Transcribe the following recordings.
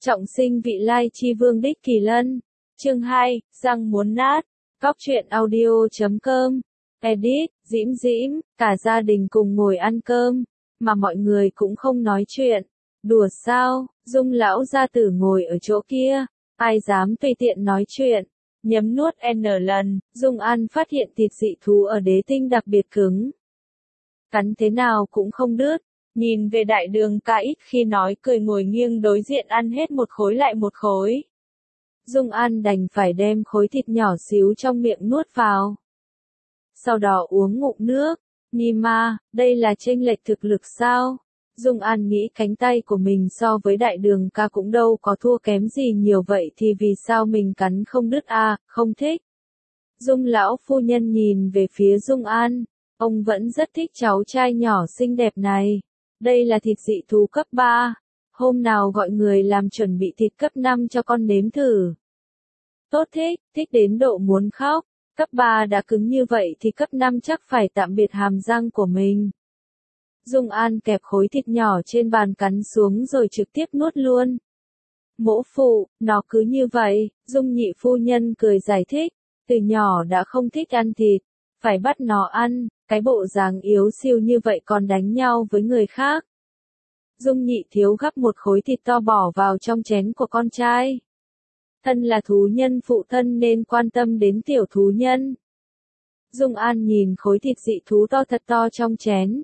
Trọng sinh vị lai chi vương đích Kỳ Lân. Chương 2, răng muốn nát. Cóc truyện audio.com. Edit, Dĩm Dĩm, cả gia đình cùng ngồi ăn cơm, mà mọi người cũng không nói chuyện. Đùa sao, Dung lão gia tử ngồi ở chỗ kia, ai dám tùy tiện nói chuyện. Nhấm nuốt N lần, Dung An phát hiện thịt dị thú ở đế tinh đặc biệt cứng. Cắn thế nào cũng không đứt. Nhìn về đại đường ca ít khi nói cười ngồi nghiêng đối diện ăn hết một khối lại một khối. Dung An đành phải đem khối thịt nhỏ xíu trong miệng nuốt vào. Sau đó uống ngụm nước. Nima, đây là chênh lệch thực lực sao? Dung An nghĩ cánh tay của mình so với đại đường ca cũng đâu có thua kém gì nhiều vậy thì vì sao mình cắn không đứt à, không thích. Dung lão phu nhân nhìn về phía Dung An, ông vẫn rất thích cháu trai nhỏ xinh đẹp này. Đây là thịt dị thú cấp 3, hôm nào gọi người làm chuẩn bị thịt cấp 5 cho con nếm thử. Tốt thích đến độ muốn khóc, cấp 3 đã cứng như vậy thì cấp 5 chắc phải tạm biệt hàm răng của mình. Dung An kẹp khối thịt nhỏ trên bàn cắn xuống rồi trực tiếp nuốt luôn. Mỗ phụ, nó cứ như vậy, Dung nhị phu nhân cười giải thích, từ nhỏ đã không thích ăn thịt, phải bắt nó ăn, cái bộ dáng yếu siêu như vậy còn đánh nhau với người khác. Dung nhị thiếu gắp một khối thịt to bỏ vào trong chén của con trai. Thân là thú nhân phụ thân nên quan tâm đến tiểu thú nhân. Dung An nhìn khối thịt dị thú to thật to trong chén.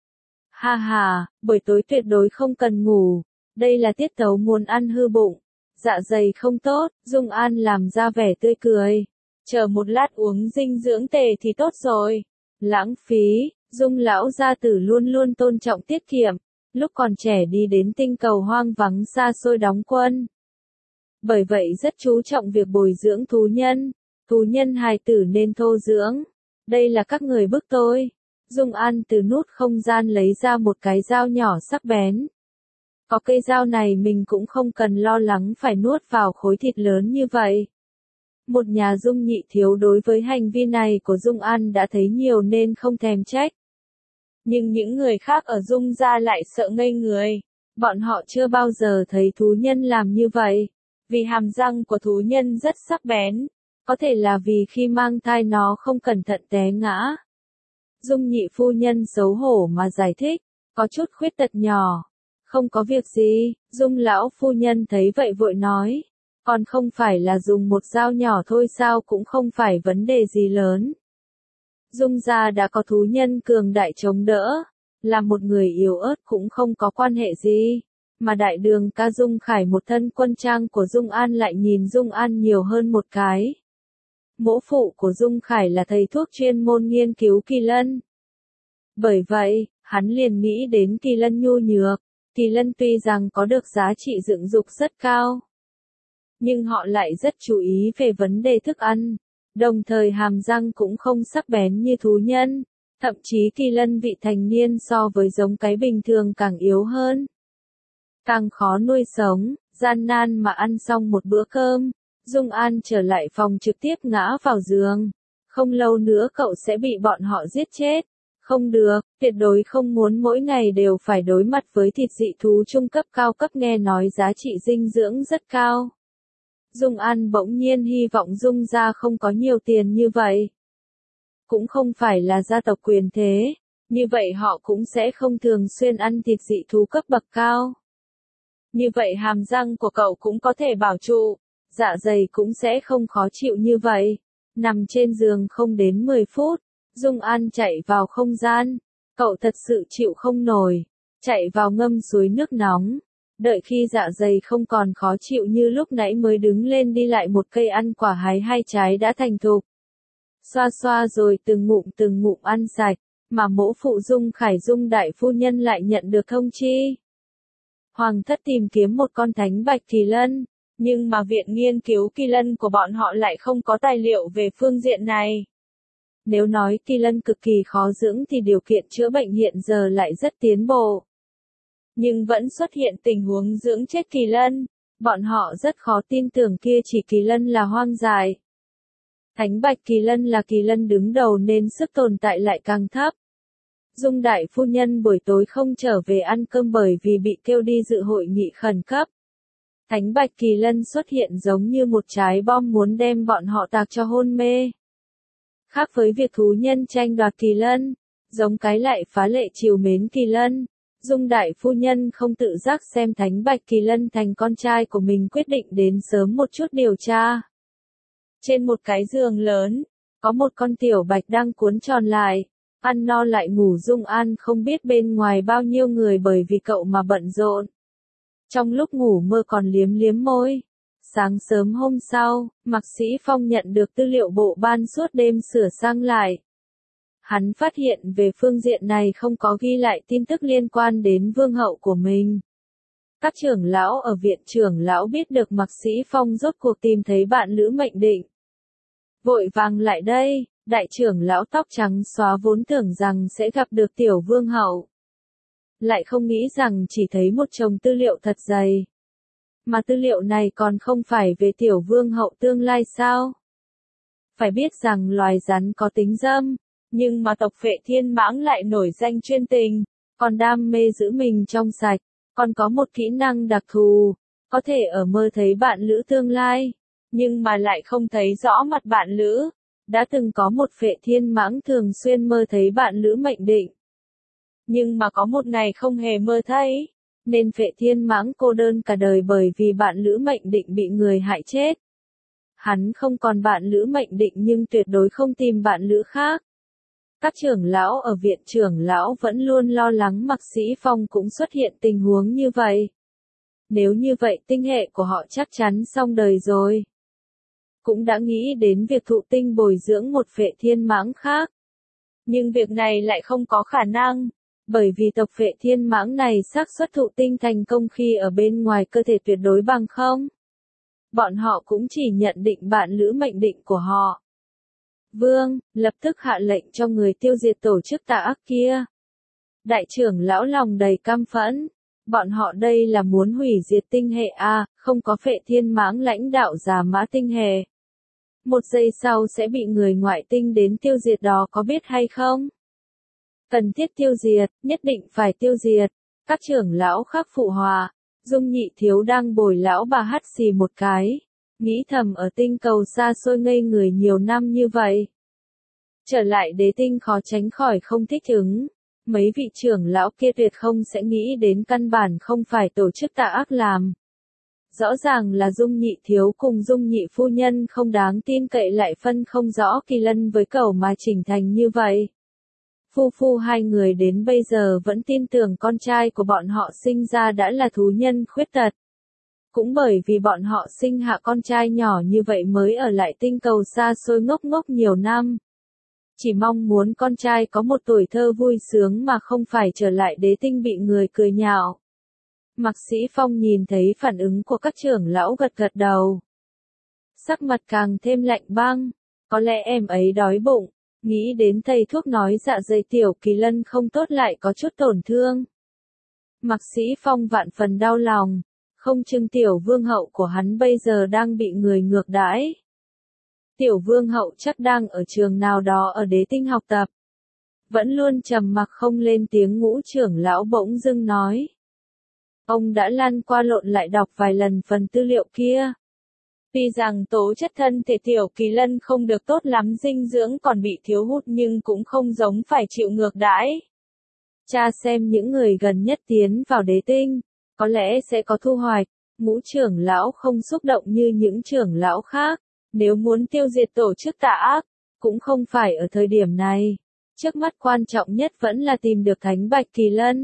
Ha ha, buổi tối tuyệt đối không cần ngủ, đây là tiết tấu muốn ăn hư bụng, dạ dày không tốt, Dung An làm ra vẻ tươi cười. Chờ một lát uống dinh dưỡng tề thì tốt rồi. Lãng phí, Dung lão gia tử luôn luôn tôn trọng tiết kiệm, lúc còn trẻ đi đến tinh cầu hoang vắng xa xôi đóng quân. Bởi vậy rất chú trọng việc bồi dưỡng thú nhân hài tử nên thô dưỡng. Đây là các người bức tôi. Dung An từ nút không gian lấy ra một cái dao nhỏ sắc bén. Có cây dao này mình cũng không cần lo lắng phải nuốt vào khối thịt lớn như vậy. Một nhà Dung nhị thiếu đối với hành vi này của Dung An đã thấy nhiều nên không thèm trách. Nhưng những người khác ở Dung gia lại sợ ngây người. Bọn họ chưa bao giờ thấy thú nhân làm như vậy. Vì hàm răng của thú nhân rất sắc bén. Có thể là vì khi mang thai nó không cẩn thận té ngã. Dung nhị phu nhân xấu hổ mà giải thích. Có chút khuyết tật nhỏ. Không có việc gì, Dung lão phu nhân thấy vậy vội nói. Còn không phải là dùng một dao nhỏ thôi sao cũng không phải vấn đề gì lớn. Dung gia đã có thú nhân cường đại chống đỡ, là một người yếu ớt cũng không có quan hệ gì. Mà đại đường ca Dung Khải một thân quân trang của Dung An lại nhìn Dung An nhiều hơn một cái. Mỗ phụ của Dung Khải là thầy thuốc chuyên môn nghiên cứu kỳ lân. Bởi vậy, hắn liền nghĩ đến kỳ lân nhu nhược. Kỳ lân tuy rằng có được giá trị dựng dục rất cao, nhưng họ lại rất chú ý về vấn đề thức ăn, đồng thời hàm răng cũng không sắc bén như thú nhân, thậm chí kỳ lân vị thành niên so với giống cái bình thường càng yếu hơn. Càng khó nuôi sống, gian nan mà ăn xong một bữa cơm, Dung An trở lại phòng trực tiếp ngã vào giường. Không lâu nữa cậu sẽ bị bọn họ giết chết. Không được, tuyệt đối không muốn mỗi ngày đều phải đối mặt với thịt dị thú trung cấp cao cấp nghe nói giá trị dinh dưỡng rất cao. Dung An bỗng nhiên hy vọng Dung gia không có nhiều tiền như vậy. Cũng không phải là gia tộc quyền thế, như vậy họ cũng sẽ không thường xuyên ăn thịt dị thú cấp bậc cao. Như vậy hàm răng của cậu cũng có thể bảo trụ, dạ dày cũng sẽ không khó chịu như vậy. Nằm trên giường không đến 10 phút, Dung An chạy vào không gian. Cậu thật sự chịu không nổi, chạy vào ngâm suối nước nóng. Đợi khi dạ dày không còn khó chịu như lúc nãy mới đứng lên đi lại một cây ăn quả hái 2 trái đã thành thục. Xoa xoa rồi từng ngụm ăn sạch, mà mỗ phụ Dung Khải Dung đại phu nhân lại nhận được thông chi. Hoàng thất tìm kiếm một con thánh bạch kỳ lân, nhưng mà viện nghiên cứu kỳ lân của bọn họ lại không có tài liệu về phương diện này. Nếu nói kỳ lân cực kỳ khó dưỡng thì điều kiện chữa bệnh hiện giờ lại rất tiến bộ. Nhưng vẫn xuất hiện tình huống dưỡng chết kỳ lân, bọn họ rất khó tin tưởng kia chỉ kỳ lân là hoang dại. Thánh bạch kỳ lân là kỳ lân đứng đầu nên sức tồn tại lại càng thấp. Dung đại phu nhân buổi tối không trở về ăn cơm bởi vì bị kêu đi dự hội nghị khẩn cấp. Thánh Bạch Kỳ Lân xuất hiện giống như một trái bom muốn đem bọn họ tạc cho hôn mê. Khác với việc thú nhân tranh đoạt Kỳ Lân, giống cái lại phá lệ trìu mến Kỳ Lân, Dung đại phu nhân không tự giác xem Thánh Bạch Kỳ Lân thành con trai của mình, quyết định đến sớm một chút điều tra. Trên một cái giường lớn, có một con tiểu bạch đang cuốn tròn lại, ăn no lại ngủ. Dung An không biết bên ngoài bao nhiêu người bởi vì cậu mà bận rộn. Trong lúc ngủ mơ còn liếm liếm môi. Sáng sớm hôm sau, Mạc Sĩ Phong nhận được tư liệu bộ ban suốt đêm sửa sang lại. Hắn phát hiện về phương diện này không có ghi lại tin tức liên quan đến vương hậu của mình. Các trưởng lão ở viện trưởng lão biết được Mạc Sĩ Phong rốt cuộc tìm thấy bạn lữ mệnh định. Vội vàng lại đây, đại trưởng lão tóc trắng xóa vốn tưởng rằng sẽ gặp được tiểu vương hậu. Lại không nghĩ rằng chỉ thấy một chồng tư liệu thật dày. Mà tư liệu này còn không phải về tiểu vương hậu tương lai sao? Phải biết rằng loài rắn có tính dâm, nhưng mà tộc Phệ Thiên Mãng lại nổi danh chuyên tình, còn đam mê giữ mình trong sạch, còn có một kỹ năng đặc thù, có thể ở mơ thấy bạn lữ tương lai, nhưng mà lại không thấy rõ mặt bạn lữ. Đã từng có một Phệ Thiên Mãng thường xuyên mơ thấy bạn lữ mệnh định. Nhưng mà có một ngày không hề mơ thấy, nên Phệ Thiên Mãng cô đơn cả đời bởi vì bạn lữ mệnh định bị người hại chết. Hắn không còn bạn lữ mệnh định nhưng tuyệt đối không tìm bạn lữ khác. Các trưởng lão ở viện trưởng lão vẫn luôn lo lắng Mạc Sĩ Phong cũng xuất hiện tình huống như vậy. Nếu như vậy tinh hệ của họ chắc chắn xong đời rồi. Cũng đã nghĩ đến việc thụ tinh bồi dưỡng một Phệ Thiên Mãng khác. Nhưng việc này lại không có khả năng, bởi vì tộc Phệ Thiên Mãng này xác suất thụ tinh thành công khi ở bên ngoài cơ thể tuyệt đối bằng không. Bọn họ cũng chỉ nhận định bạn lữ mệnh định của họ. Vương, lập tức hạ lệnh cho người tiêu diệt tổ chức tà ác kia. Đại trưởng lão lòng đầy căm phẫn. Bọn họ đây là muốn hủy diệt tinh hệ A, không có Phệ Thiên Mãng lãnh đạo Già Mã tinh hệ. Một giây sau sẽ bị người ngoại tinh đến tiêu diệt đó, có biết hay không? Cần thiết tiêu diệt, nhất định phải tiêu diệt. Các trưởng lão khác phụ hòa. Dung Nhị Thiếu đang bồi lão bà hắt xì một cái. Nghĩ thầm ở tinh cầu xa xôi ngây người nhiều năm như vậy. Trở lại đế tinh khó tránh khỏi không thích ứng. Mấy vị trưởng lão kia tuyệt không sẽ nghĩ đến căn bản không phải tổ chức tà ác làm. Rõ ràng là Dung Nhị Thiếu cùng Dung Nhị Phu Nhân không đáng tin cậy, lại phân không rõ Kỳ Lân với cẩu mà chỉnh thành như vậy. Phu hai người đến bây giờ vẫn tin tưởng con trai của bọn họ sinh ra đã là thú nhân khuyết tật. Cũng bởi vì bọn họ sinh hạ con trai nhỏ như vậy mới ở lại tinh cầu xa xôi ngốc ngốc nhiều năm. Chỉ mong muốn con trai có một tuổi thơ vui sướng mà không phải trở lại đế tinh bị người cười nhạo. Mạc Sĩ Phong nhìn thấy phản ứng của các trưởng lão gật gật đầu. Sắc mặt càng thêm lạnh băng, có lẽ em ấy đói bụng, nghĩ đến thầy thuốc nói dạ dày tiểu Kỳ Lân không tốt lại có chút tổn thương. Mạc Sĩ Phong vạn phần đau lòng, không chừng tiểu vương hậu của hắn bây giờ đang bị người ngược đãi. Tiểu vương hậu chắc đang ở trường nào đó ở đế tinh học tập. Vẫn luôn trầm mặc không lên tiếng Ngũ trưởng lão bỗng dưng nói. Ông đã lăn qua lộn lại đọc vài lần phần tư liệu kia. Tuy rằng tố chất thân thể tiểu Kỳ Lân không được tốt lắm, dinh dưỡng còn bị thiếu hụt, nhưng cũng không giống phải chịu ngược đãi. Cha xem những người gần nhất tiến vào đế tinh, có lẽ sẽ có thu hoạch. Ngũ trưởng lão không xúc động như những trưởng lão khác. Nếu muốn tiêu diệt tổ chức tà ác, cũng không phải ở thời điểm này. Trước mắt quan trọng nhất vẫn là tìm được Thánh Bạch Kỳ Lân.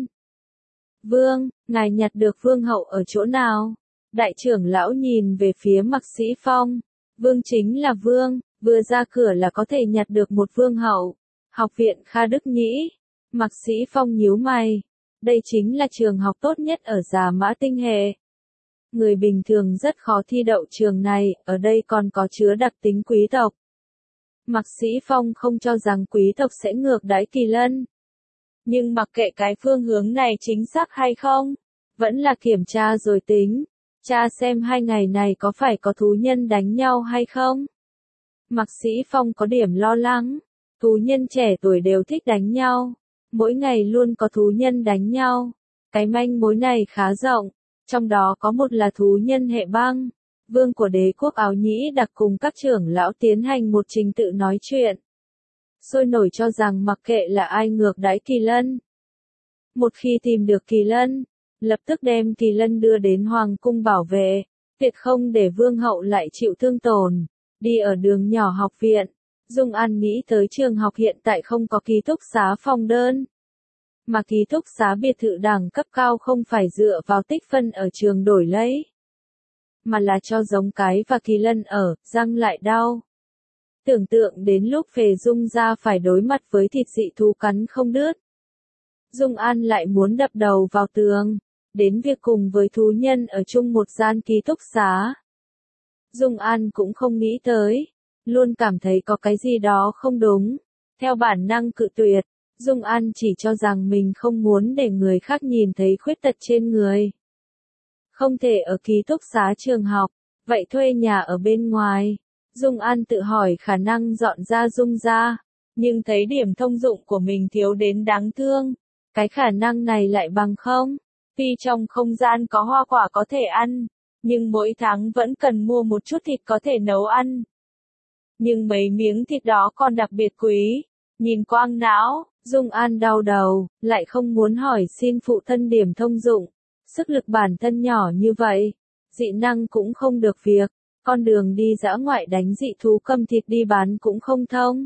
Vương, ngài nhặt được vương hậu ở chỗ nào? Đại trưởng lão nhìn về phía Mạc Sĩ Phong. Vương chính là vương, vừa ra cửa là có thể nhặt được một vương hậu. Học viện Kha Đức Nhĩ. Mạc Sĩ Phong nhíu mày. Đây chính là trường học tốt nhất ở Già Mã tinh hệ. Người bình thường rất khó thi đậu trường này, ở đây còn có chứa đặc tính quý tộc. Mạc Sĩ Phong không cho rằng quý tộc sẽ ngược đãi Kỳ Lân. Nhưng mặc kệ cái phương hướng này chính xác hay không, vẫn là kiểm tra rồi tính. Cha xem 2 ngày này có phải có thú nhân đánh nhau hay không? Mạc Sĩ Phong có điểm lo lắng. Thú nhân trẻ tuổi đều thích đánh nhau. Mỗi ngày luôn có thú nhân đánh nhau. Cái manh mối này khá rộng. Trong đó có một là thú nhân hệ băng. Vương của đế quốc Áo Nhĩ Đặc cùng các trưởng lão tiến hành một trình tự nói chuyện. Sôi nổi cho rằng mặc kệ là ai ngược đãi Kỳ Lân. Một khi tìm được Kỳ Lân, lập tức đem Kỳ Lân đưa đến Hoàng cung bảo vệ, tuyệt không để vương hậu lại chịu thương tổn. Đi ở đường nhỏ học viện, Dung An nghĩ tới trường học hiện tại không có ký túc xá phòng đơn. Mà ký túc xá biệt thự đẳng cấp cao không phải dựa vào tích phân ở trường đổi lấy, mà là cho giống cái và Kỳ Lân ở, răng lại đau. Tưởng tượng đến lúc về Dung ra phải đối mặt với thịt dị thú cắn không đứt. Dung An lại muốn đập đầu vào tường, đến việc cùng với thú nhân ở chung một gian ký túc xá. Dung An cũng không nghĩ tới, luôn cảm thấy có cái gì đó không đúng. Theo bản năng cự tuyệt, Dung An chỉ cho rằng mình không muốn để người khác nhìn thấy khuyết tật trên người. Không thể ở ký túc xá trường học, vậy thuê nhà ở bên ngoài. Dung An tự hỏi khả năng dọn ra Dung ra, nhưng thấy điểm thông dụng của mình thiếu đến đáng thương. Cái khả năng này lại bằng không. Tuy trong không gian có hoa quả có thể ăn, nhưng mỗi tháng vẫn cần mua một chút thịt có thể nấu ăn. Nhưng mấy miếng thịt đó còn đặc biệt quý. Nhìn quang não, Dung An đau đầu, lại không muốn hỏi xin phụ thân điểm thông dụng. Sức lực bản thân nhỏ như vậy, dị năng cũng không được việc, con đường đi dã ngoại đánh dị thú cầm thịt đi bán cũng không thông.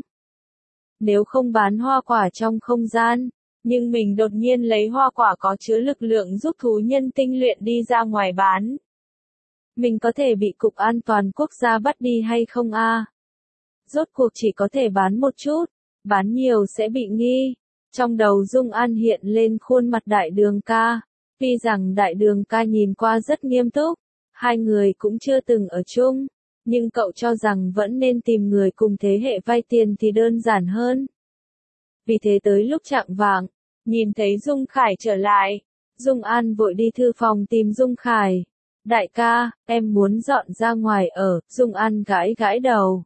Nếu không bán hoa quả trong không gian, nhưng mình đột nhiên lấy hoa quả có chứa lực lượng giúp thú nhân tinh luyện đi ra ngoài bán. Mình có thể bị Cục An toàn Quốc gia bắt đi hay không a? Rốt cuộc chỉ có thể bán một chút, bán nhiều sẽ bị nghi. Trong đầu Dung An hiện lên khuôn mặt Đại Đường Ca. Tuy rằng Đại Đường Ca nhìn qua rất nghiêm túc, hai người cũng chưa từng ở chung, nhưng cậu cho rằng vẫn nên tìm người cùng thế hệ vay tiền thì đơn giản hơn. Vì thế tới lúc chạng vạng, nhìn thấy Dung Khải trở lại, Dung An vội đi thư phòng tìm Dung Khải. Đại ca, em muốn dọn ra ngoài ở, Dung An gãi gãi đầu.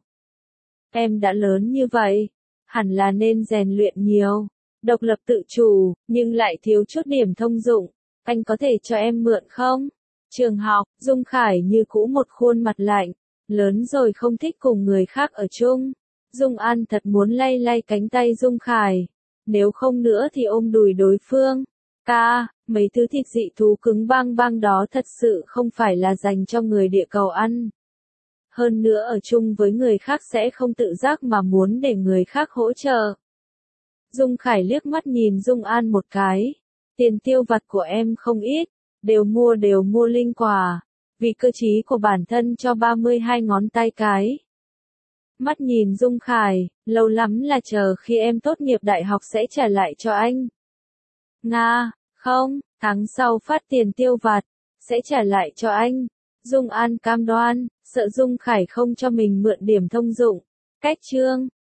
Em đã lớn như vậy, hẳn là nên rèn luyện nhiều, độc lập tự chủ, nhưng lại thiếu chút điểm thông dụng. Anh có thể cho em mượn không? Trường học, Dung Khải như cũ một khuôn mặt lạnh, lớn rồi không thích cùng người khác ở chung. Dung An thật muốn lay lay cánh tay Dung Khải, nếu không nữa thì ôm đùi đối phương. Ca, mấy thứ thịt dị thú cứng bang bang đó thật sự không phải là dành cho người địa cầu ăn. Hơn nữa ở chung với người khác sẽ không tự giác mà muốn để người khác hỗ trợ. Dung Khải liếc mắt nhìn Dung An một cái. Tiền tiêu vặt của em không ít, đều mua linh quả, vì cơ trí của bản thân cho 32 ngón tay cái. Mắt nhìn Dung Khải, lâu lắm là chờ khi em tốt nghiệp đại học sẽ trả lại cho anh. Nga, không, tháng sau phát tiền tiêu vặt, sẽ trả lại cho anh. Dung An cam đoan, sợ Dung Khải không cho mình mượn điểm thông dụng. Cách chương